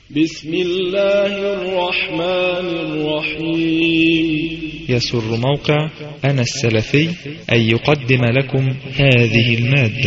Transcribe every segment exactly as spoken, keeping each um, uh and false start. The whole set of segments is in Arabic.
بسم الله الرحمن الرحيم. يسر موقع أنا السلفي أن يقدم لكم هذه المادة.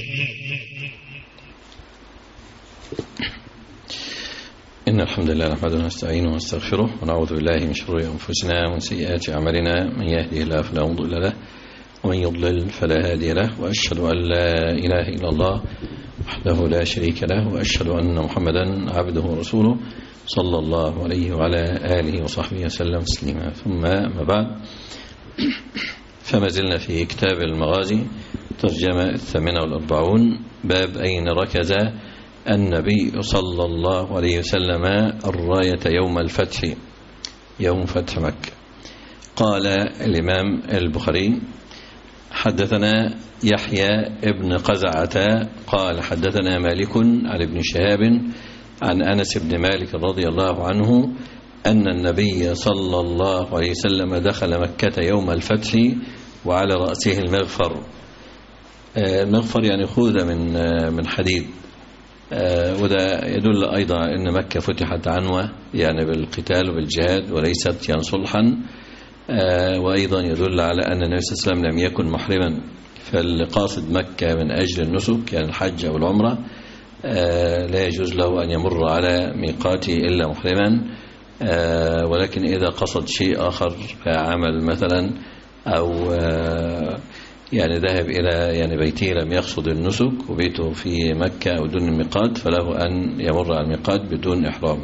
إن الحمد لله نحمده ونستعينه ونستغفره ونعوذ بالله من شرور أنفسنا ومن سيئات أعمالنا، من يهده الله فلا مضل له ومن يضلل فلا هادي له، وأشهد أن لا إله إلا الله وحده لا شريك له، وأشهد أن محمدا عبده ورسوله صلى الله عليه وعلى آله وصحبه وسلم تسليما. ثم ما بعد، فما زلنا في كتاب المغازي ترجمة الثامنة والأربعون، باب أين ركز النبي صلى الله عليه وسلم الراية يوم الفتح، يوم فتح مكة. قال الإمام البخاري: حدثنا يحيى ابن قزعة قال حدثنا مالك عن ابن شهاب عن أنس بن مالك رضي الله عنه أن النبي صلى الله عليه وسلم دخل مكة يوم الفتح وعلى رأسه المغفر. المغفر يعني خوذة من من حديد، وده يدل أيضا أن مكة فتحت عنوة يعني بالقتال وبالجهاد وليست يعني صلحا، وأيضا يدل على أن النبي صلى الله عليه وسلم لم يكن محرما، فالقاصد مكة من أجل النسك يعني الحج أو العمرة لا يجوز له أن يمر على ميقاته إلا محرما، ولكن إذا قصد شيء آخر كعمل مثلا أو يعني ذهب إلى يعني بيته لم يقصد النسك وبيته في مكة أو دون الميقات، فله أن يمر على الميقات بدون إحرام.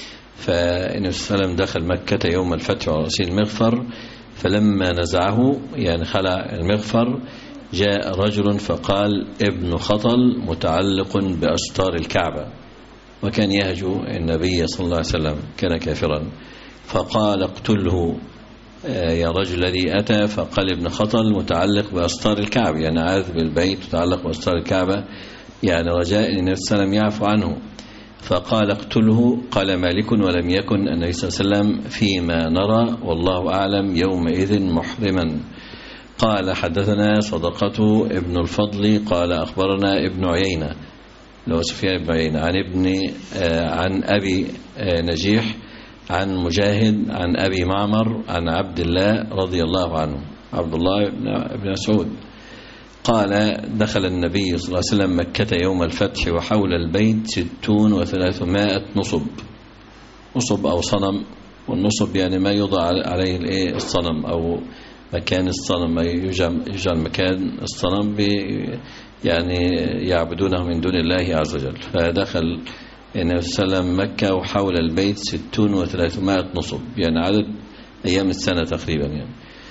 فالنبي صلى الله عليه وسلم دخل مكة يوم الفتح على رأسه المغفر، فلما نزعه يعني خلع المغفر جاء رجل فقال: ابن خطل متعلق بأستار الكعبة، وكان يهجو النبي صلى الله عليه وسلم، كان كافرا، فقال: اقتله يا رجل الذي أتى. فقال ابن خطل متعلق بأستار الكعبة يعني عاذ بالبيت متعلق بأستار الكعبة، يعني رجاء النبي صلى الله عليه وسلم يعفو عنه. فقال: اقتله. قال مالك: ولم يكن النبي صلى الله عليه وسلم فيما نرى والله أعلم يومئذ محرما. قال: حدثنا صدقة ابن الفضل قال أخبرنا ابن عيينة لو سفيان بن عيينة عن ابن عن أبي نجيح عن مجاهد عن أبي معمر عن عبد الله رضي الله عنه، عبد الله بن مسعود قال: دخل النبي صلى الله عليه وسلم مكة يوم الفتح وحول البيت ستون وثلاثمائة نصب. نصب أو صنم، والنصب يعني ما يوضع عليه الايه الصنم أو مكان الصنم، ما يجعل مكان الصنم يعني يعبدونه من دون الله عز وجل. فدخل النبي صلى الله عليه وسلم مكة وحول البيت ستون وثلاثمائة نصب، يعني عدد أيام السنة تقريبا يعني.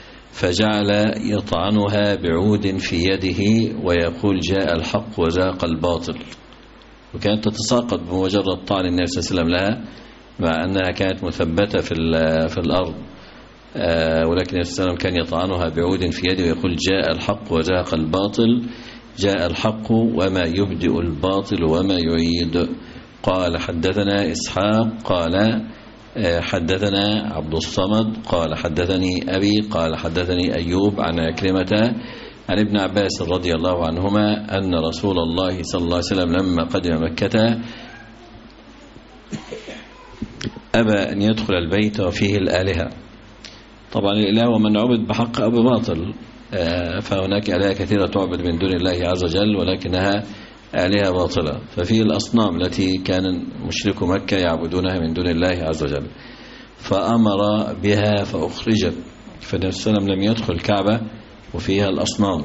فجعل يطعنها بعود في يده ويقول: جاء الحق وزاق الباطل. وكانت تتساقط بمجرد طعن النبي صلى الله عليه وسلم لها، مع أنها كانت مثبتة في في الأرض، ولكن النبي صلى الله عليه وسلم كان يطعنها بعود في يده ويقول: جاء الحق وزاق الباطل، جاء الحق وما يبدئ الباطل وما يعيد. قال: حدثنا إسحاق قال حدثنا عبد الصمد قال حدثني أبي قال حدثني أيوب عن عكرمة عن ابن عباس رضي الله عنهما أن رسول الله صلى الله عليه وسلم لما قدم مكة أبى أن يدخل البيت وفيه الآلهة. طبعا الإله ومن عبد بحق أو بباطل، فهناك آلهة كثيرة تعبد من دون الله عز وجل ولكنها آلهة باطلة. ففي الأصنام التي كان مشرك مكة يعبدونها من دون الله عز وجل، فأمر بها فأخرجت. فالنبي صلى الله عليه وسلم لم يدخل الكعبة وفيها الأصنام،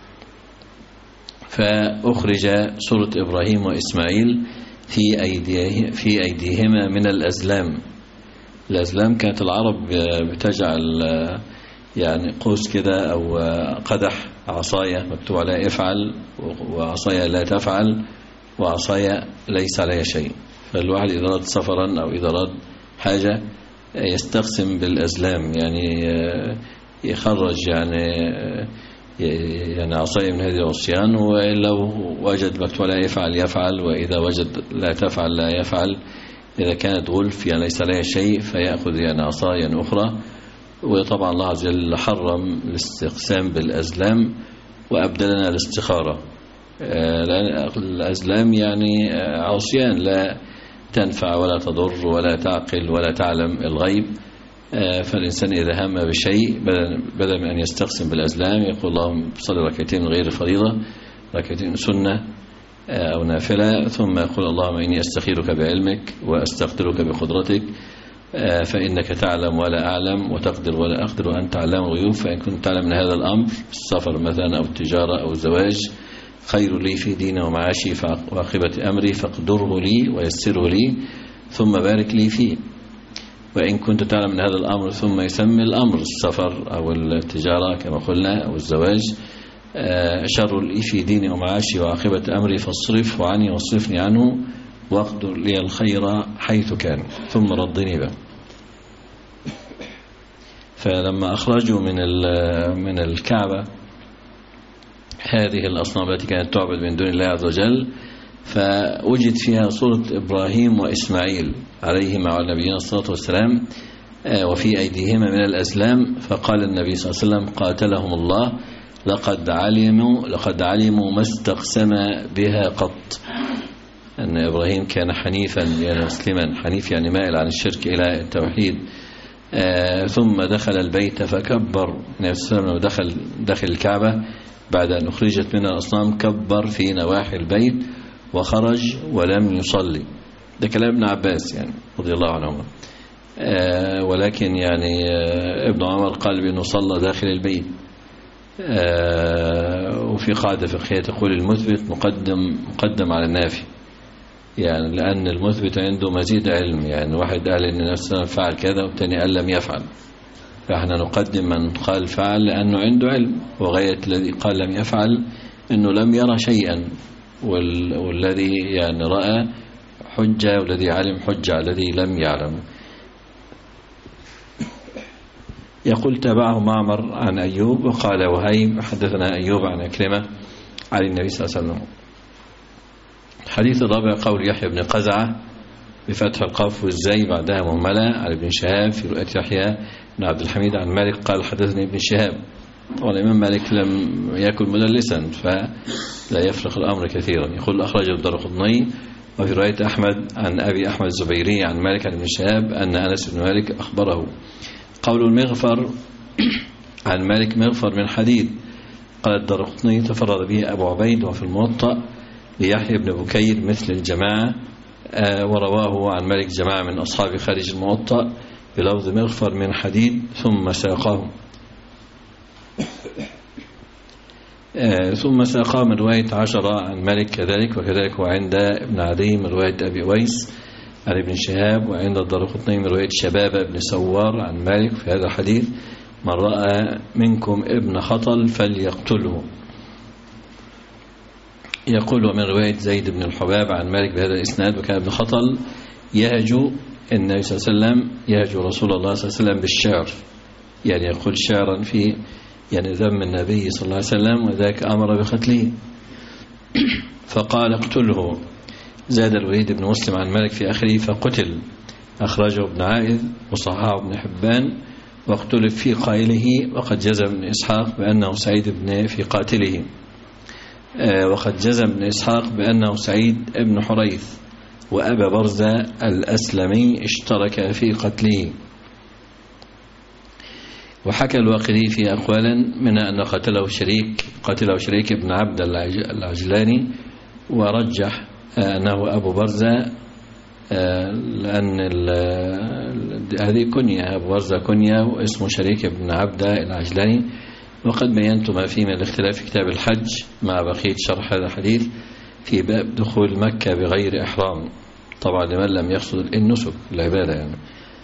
فأخرج سورة إبراهيم وإسماعيل في أيديه في أيديهما من الأزلام. الأزلام كانت العرب بتجعل يعني قوس كده أو قدح عصاية مكتوب عليها افعل، وعصاية لا تفعل، وعصاية ليس عليها شيء. فالواحد إذا أراد سفرا أو إذا أراد حاجة يستقسم بالأزلام، يعني يخرج يعني يعني عصاية من هذه العصيان، ولو وجد مكتوب عليها يفعل يفعل، وإذا وجد لا تفعل لا يفعل. إذا كانت غلف يعني ليس عليها شيء فيأخذ يعني عصايا أخرى. وطبعا الله عز وجل حرم الاستقسام بالأزلام وأبدلنا الاستخارة، لأن الأزلام يعني عصيان لا تنفع ولا تضر ولا تعقل ولا تعلم الغيب. فالإنسان إذا هم بشيء بدل من أن يستقسم بالأزلام يقول اللهم صل ركعتين من غير الفريضة، ركعتين سنة أو نافلة، ثم يقول اللهم إني أستخيرك بعلمك وأستقدرك بقدرتك فإنك تعلم ولا أعلم وتقدر ولا أقدر وأنت علام الغيوب. فإن كنت تعلم من هذا الأمر السفر مثلا أو التجارة أو الزواج خير لي في ديني ومعاشي وعاقبة أمري فاقدره لي ويسره لي ثم بارك لي فيه. وإن كنت تعلم من هذا الأمر ثم يسمي الأمر السفر أو التجارة كما قلنا أو الزواج شر لي في ديني ومعاشي وعاقبة أمري فاصرفه عني واصرفني عنه واقدر لي الخير حيث كان ثم ردني به. فلما أخرجوا من من الكعبة هذه الأصنام التي كانت تعبد من دون الله عز وجل فوجد فيها صورة إبراهيم وإسماعيل عليهما وعلى نبينا الصلاة والسلام وفي أيديهما من الأزلام. فقال النبي صلى الله عليه وسلم قاتلهم الله لقد علموا لقد علموا ما استقسم بها قط. أن إبراهيم كان حنيفا يعني مسلما، حنيف يعني مائل عن الشرك إلى التوحيد. آه ثم دخل البيت فكبر النبي صلى الله عليه وسلم ودخل داخل الكعبة بعد أن أخرجت منها الأصنام كبر في نواحي البيت وخرج ولم يصلي. ده كلام ابن عباس يعني رضي الله عنهما. آه ولكن يعني آه ابن عمر قال بأنه صلى داخل البيت. آه وفي قاعدة فقهية تقول المثبت مقدم مقدم على النافي، يعني لأن المثبت عنده مزيد علم. يعني واحد قال إن نفسه فعل كذا والتاني قال لم يفعل، فإحنا نقدم من قال فعل لأنه عنده علم، وغاية الذي قال لم يفعل إنه لم يرى شيئا، والذي يعني رأى حجة والذي علم حجة الذي لم يعلم. يقول تابعه معمر عن أيوب وقال وهيب حدثنا أيوب عن أكرمة عن النبي صلى الله عليه وسلم. الحديث الرابع قول يحيى بن قزعة بفتح القاف والزاي بعدها مهملة عن ابن شهاب في رؤية يحيى بن عبد الحميد عن مالك قال حدثني ابن شهاب. والإمام مالك لم يكن مدلسا فلا يفرق الأمر كثيرا. يقول أخرجه الدارقطني وفي رواية أحمد عن أبي أحمد الزبيري عن مالك عن ابن شهاب أن أنس بن مالك أخبره. قول المغفر عن مالك مغفر من حديد. قال الدارقطني تفرد به أبو عبيد وفي الموطأ ليحيى بن بكير مثل الجماعة آه ورواه عن مالك جماعة من أصحاب خارج الموطأ بلفظ مغفر من حديد ثم ساقه آه ثم ساقه من رواية عشرة عن مالك كذلك، وكذلك وعند ابن عدي من رواية أبي ويس عن ابن شهاب، وعند الدارقطني من رواية شبابة بن سوار عن مالك في هذا الحديث من رأى منكم ابن خطل فليقتله. يقول ومن رواية زيد بن الحباب عن مالك بهذا الإسناد وكان ابن خطل يهجو النبي صلى الله عليه وسلم يهجو رسول الله صلى الله عليه وسلم بالشعر، يعني يقول شعرا في يعني ذم النبي صلى الله عليه وسلم وذاك أمر بقتله فقال اقتله. زاد الوليد بن مسلم عن مالك في آخره فقتل. أخرجه ابن عائذ وصححه ابن حبان واختلف في قائله وقد جزم ابن إسحاق بأنه سعيد بن في قاتله، وقد جزم ابن إسحاق بأنه سعيد بن حريث، وأبا برزة الأسلمي اشترك في قتله. وحكى الواقدي في أقوالا منها أن قتله شريك قتله شريك بن عبد العجلاني، ورجح أنه أبو برزة لأن هذه كنية، أبو برزة كنية واسمه شريك بن عبد العجلاني. وقد بينت ما فيه من الاختلاف في كتاب الحج مع بقية شرح هذا الحديث في باب دخول مكة بغير إحرام، طبعا لمن لم يقصد النسك العبادة يعني.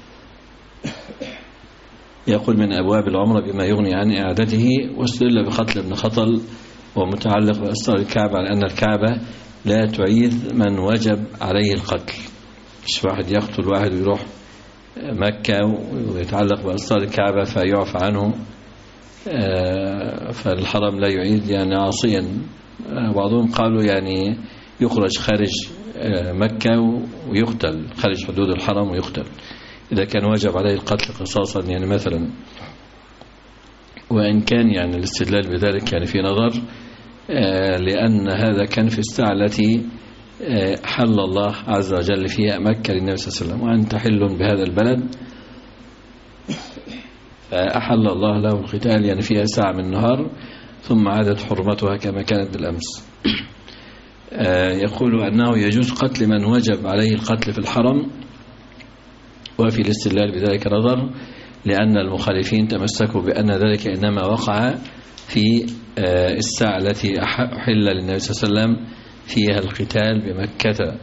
يقول من أبواب العمرة بما يغني عن إعادته، واستدل بقتل ابن خطل ومتعلق بأسرار الكعبة على أن الكعبة لا تعيذ من وجب عليه القتل. مش واحد يقتل واحد ويروح مكة ويتعلق بأسرار الكعبة فيعفى عنه فالحرم لا يعيد يعني عاصيا. بعضهم قالوا يعني يخرج خارج مكة ويقتل خارج حدود الحرم ويقتل إذا كان واجب عليه القتل قصاصا يعني مثلا. وإن كان يعني الاستدلال بذلك يعني في نظر، لأن هذا كان في الساعة التي حل الله عز وجل فيها مكة للنبي صلى الله عليه وسلم، وأنت حل بهذا البلد، فأحل الله له القتال يعني فيها ساعة من النهار ثم عادت حرمتها كما كانت بالأمس. يقول أنه يجوز قتل من وجب عليه القتل في الحرم، وفي الاستدلال بذلك نظر، لأن المخالفين تمسكوا بأن ذلك إنما وقع في الساعة التي أحل للنبي صلى الله عليه وسلم فيها القتال بمكة،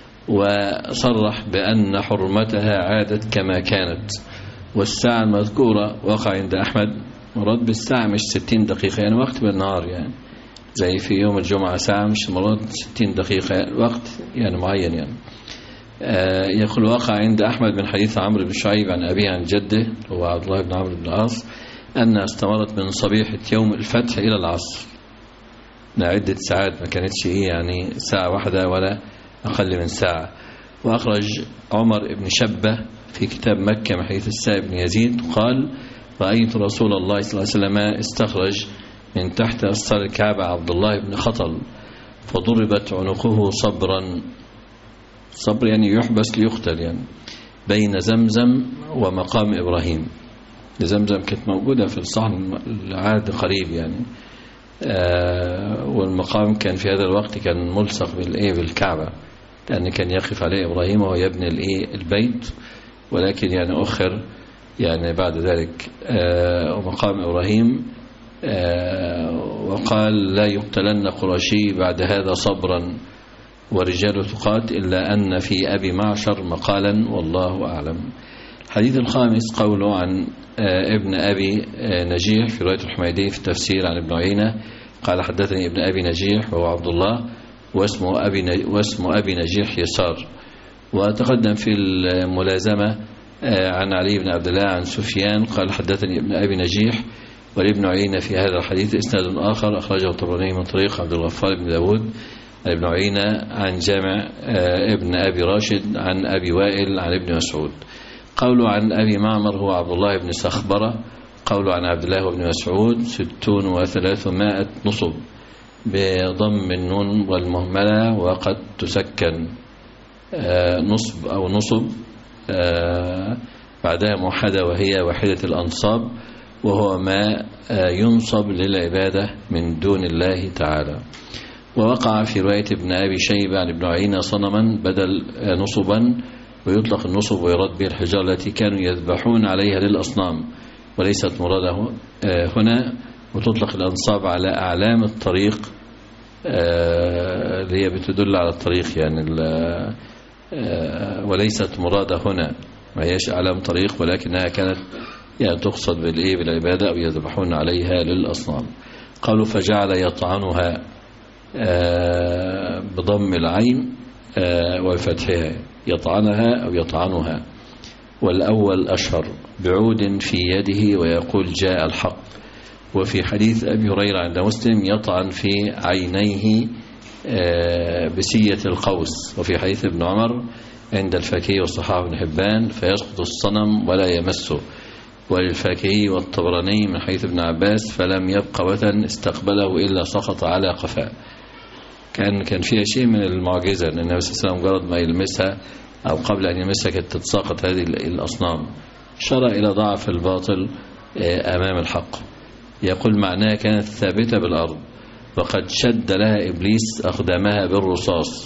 وصرح بأن حرمتها عادت كما كانت. والساعة المذكورة وقع عند أحمد مراد بالساعة مش ستين دقيقة يعني وقت بالنهار، يعني زي في يوم الجمعة ساعة مش مراد ستين دقيقة يعني وقت يعني معين يعني. آه يقول وقع عند أحمد من حديث عمرو بن شعيب عن أبيه عن جده هو عبد الله بن عمرو بن العاص أنها استمرت من صبيحة يوم الفتح إلى العصر، عدة ساعات ما كانتش إيه يعني ساعة واحدة ولا أقل من ساعة. وأخرج عمر بن شبة في كتاب مكة من حديث السائب بن يزيد قال رأيت رسول الله صلى الله عليه وسلم استخرج من تحت أستار الكعبة عبد الله بن خطل فضربت عنقه صبرا، صبر يعني يحبس ليقتل يعني، بين زمزم ومقام إبراهيم. زمزم كانت موجودة في الصحن العهد قريب يعني، آه والمقام كان في هذا الوقت كان ملصق بالإيه بالكعبة، لأن كان يقف عليه إبراهيم وهو يبني الإيه البيت، ولكن يعني أخر يعني بعد ذلك. آه ومقام إبراهيم آه وقال لا يقتلن قرشي بعد هذا صبرا ورجال ثقات إلا أن في أبي معشر مقالا والله أعلم. الحديث الخامس قوله عن آه ابن أبي آه نجيح في رواية الحميدي في التفسير عن ابن عيينة قال حدثني ابن أبي نجيح وهو عبد الله واسمه أبي, واسمه أبي نجيح يسار. وتقدم في الملازمة عن علي بن عبد الله عن سفيان قال حدثني ابن أبي نجيح، ولابن عيينة في هذا الحديث إسناد آخر أخرجه الطبراني من طريق عبد الغفار بن داود عن ابن عيينة عن جامع ابن أبي راشد عن أبي وائل عن ابن مسعود. قوله عن أبي معمر هو عبد الله بن سخبرة. قوله عن عبد الله بن مسعود ستون وثلاثمائة نصب بضم النون والمهملة وقد تسكن نصب أو نصب بعدها موحدة وهي واحدة الأنصاب، وهو ما ينصب للعبادة من دون الله تعالى. ووقع في رواية ابن أبي شيبة عن ابن عيينة صنما بدل نصبا، ويطلق النصب ويراد به الحجارة التي كانوا يذبحون عليها للأصنام وليست مراده هنا. وتطلق الأنصاب على أعلام الطريق اللي هي بتدل على الطريق يعني، وليست مرادة هنا، ما هيش أعلام طريق ولكنها كانت يعني تقصد بالإيه بالعبادة أو يذبحون عليها للأصنام. قالوا فجعل يطعنها بضم العين وفتحها يطعنها أو يطعنها، والأول أشهر بعود في يده ويقول جاء الحق. وفي حديث أبي هريرة عند مسلم يطعن في عينيه بسية القوس. وفي حديث ابن عمر عند الفاكهي والصحابة بن حبان فيسقط الصنم ولا يمسه. وللفاكهي والطبراني من حديث ابن عباس فلم يبق وثن استقبله إلا سقط على قفاه. كان كان فيها شيء من المعجزة أن النبي صلى الله عليه وسلم مجرد ما يلمسها أو قبل أن يلمسها كانت تتساقط هذه الأصنام، شرع إلى ضعف الباطل أمام الحق. يقول معناها كانت ثابتة بالأرض وقد شد لها إبليس أقدامها بالرصاص.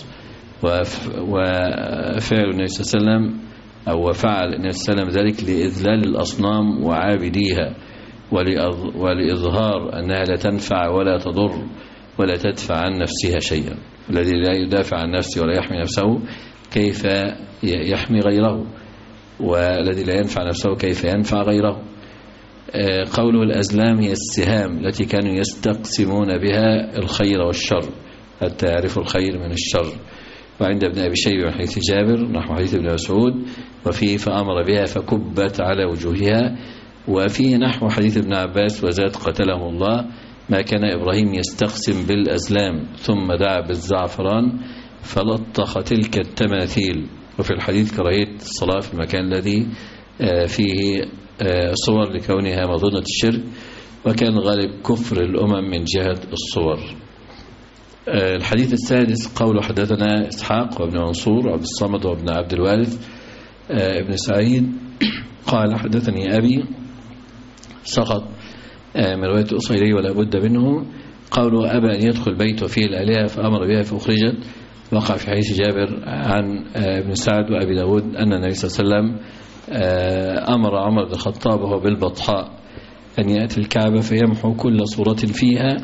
وفعل النبي صلى الله عليه وسلم أو وفعل النبي صلى الله عليه وسلم ذلك لإذلال الأصنام وعابديها ولإظهار أنها لا تنفع ولا تضر ولا تدفع عن نفسها شيئا. الذي لا يدافع عن نفسه ولا يحمي نفسه كيف يحمي غيره، والذي لا ينفع نفسه كيف ينفع غيره. قوله الأزلام هي السهام التي كانوا يستقسمون بها الخير والشر حتى يعرفوا الخير من الشر. وعند ابن أبي شيبة من حديث جابر نحو حديث ابن مسعود وفيه فأمر بها فكبت على وجوهها. وفيه نحو حديث ابن عباس وزاد قتله الله ما كان إبراهيم يستقسم بالأزلام ثم دعا بالزعفران فلطخ تلك التماثيل. وفي الحديث كراهية الصلاة في المكان الذي فيه صور لكونها مظنة الشرك، وكان غالب كفر الأمم من جهة الصور. الحديث السادس قول حدثنا إسحاق وابن منصور وعبد الصمد وابن عبد الوارث ابن سعيد قال حدثني أبي سقط من رواية أصيلي ولا بد منه قوله أبى أن يدخل بيت وفيه الآلهة فأمر بها فأخرجت. وقع في حديث جابر عن ابن سعد وأبي داود أن النبي صلى الله عليه وسلم أمر عمر بن الخطاب وهو بالبطحاء أن يأتي الكعبة فيمحو كل صورة فيها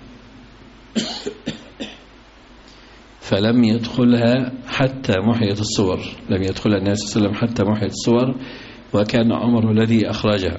فلم يدخلها حتى محيت الصور، لم يدخلها النبي صلى الله عليه وسلم حتى محيت الصور، وكان عمر الذي أخرجها.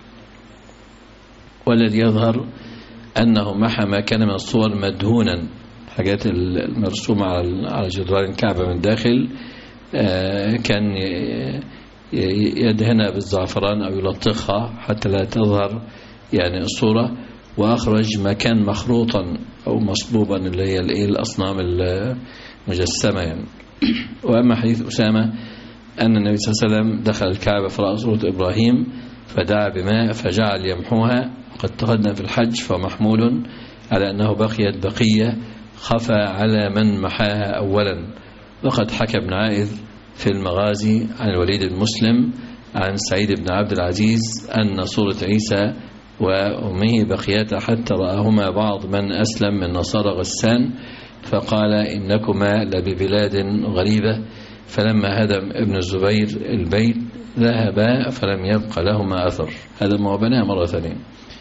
والذي يظهر أنه محى ما كان من الصور مدهونا، حاجات المرسومة على جدران الكعبة من داخل كان يدهنها بالزعفران أو يلطخها حتى لا تظهر يعني الصورة، وأخرج مكان مخروطا أو مصبوبا اللي هي الأصنام المجسمة يعني. وأما حديث أسامة أن النبي صلى الله عليه وسلم دخل الكعبة فرأى صورة إبراهيم فدعا بماء فجعل يمحوها، وقد تقدم في الحج فمحمول على أنه بقيت بقية خفى على من محاها أولا. وقد حكى ابن عائذ في المغازي عن الوليد بن مسلم عن سعيد بن عبد العزيز أن صورة عيسى وأمه بقيتا حتى رآهما بعض من أسلم من نصارى غسان فقال إنكما لببلاد غريبة، فلما هدم ابن الزبير البيت ذهبا فلم يبق لهما أثر. هدم وبناه مرة ثانية.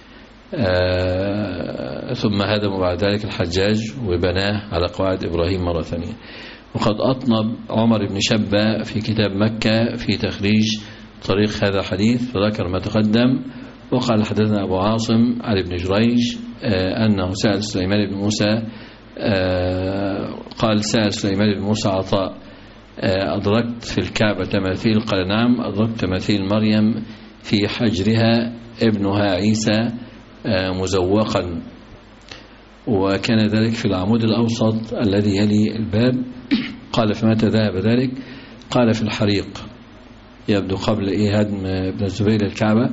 آه ثم هدموا بعد ذلك الحجاج وبناه على قواعد إبراهيم مرة ثانية. وقد أطنب عمر بن شبة في كتاب مكة في تخريج طريق هذا الحديث فذكر ما تقدم. وقال حدثنا أبو عاصم عن ابن جريج آه أنه سأل سليمان بن موسى آه قال سأل سليمان بن موسى عطاء آه أدركت في الكعبة تماثيل؟ قال نعم أدركت تماثيل مريم في حجرها ابنها عيسى آه مزوقا، وكان ذلك في العمود الأوسط الذي يلي الباب. قال فمتى ذهب ذلك؟ قال في الحريق، يبدو قبل إيه هدم ابن الزبير الكعبة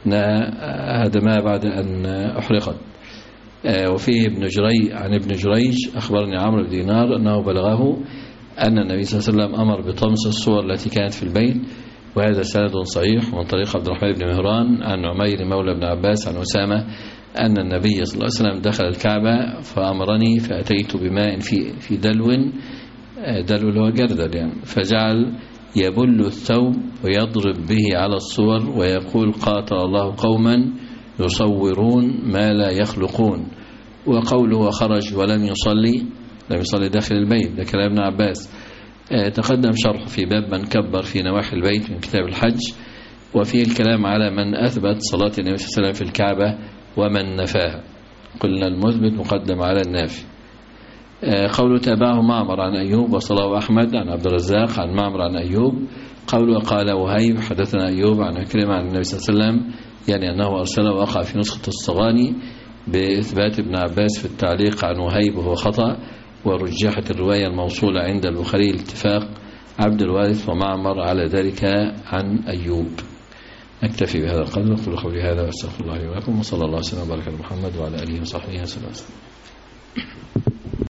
هدمها بعد أن أحرقت. وفيه ابن جريج عن ابن جريج أخبرني عمرو بن دينار أنه بلغه أن النبي صلى الله عليه وسلم أمر بطمس الصور التي كانت في البيت، وهذا سند صحيح من طريق عبد الرحمن بن مهران عن عمير مولى بن عباس عن أسامة أن النبي صلى الله عليه وسلم دخل الكعبة فأمرني فأتيت بماء في في دلو، دلو هو جردل يعني، فجعل يبل الثوب ويضرب به على الصور ويقول قاتل الله قوما يصورون ما لا يخلقون. وقوله وخرج ولم يصلي، لم يصلي داخل البيت، ده كلام ابن عباس. تقدم شرح في باب من كبر في نواحي البيت من كتاب الحج، وفيه الكلام على من أثبت صلاة النبي صلى الله عليه وسلم في الكعبة ومن نفاها. قلنا المثبت مقدم على النافي. قوله تابعه معمر عن أيوب وصلاه أحمد عن عبد الرزاق عن معمر عن أيوب. قوله قال وهيب حدثنا أيوب عن عكرمة عن النبي صلى الله عليه وسلم، يعني أنه أرسله وقع في نسخة الصغاني بإثبات ابن عباس في التعليق عن وهيب وهو خطأ، ورجحت الرواية الموصولة عند البخاري الاتفاق عبد الوارث ومعمر على ذلك عن أيوب. نكتفي بهذا القدر. أقول قولي هذا واستغفر الله لي ولكم، وصلى الله وسلم وبارك على محمد وعلى آله وصحبه وسلم.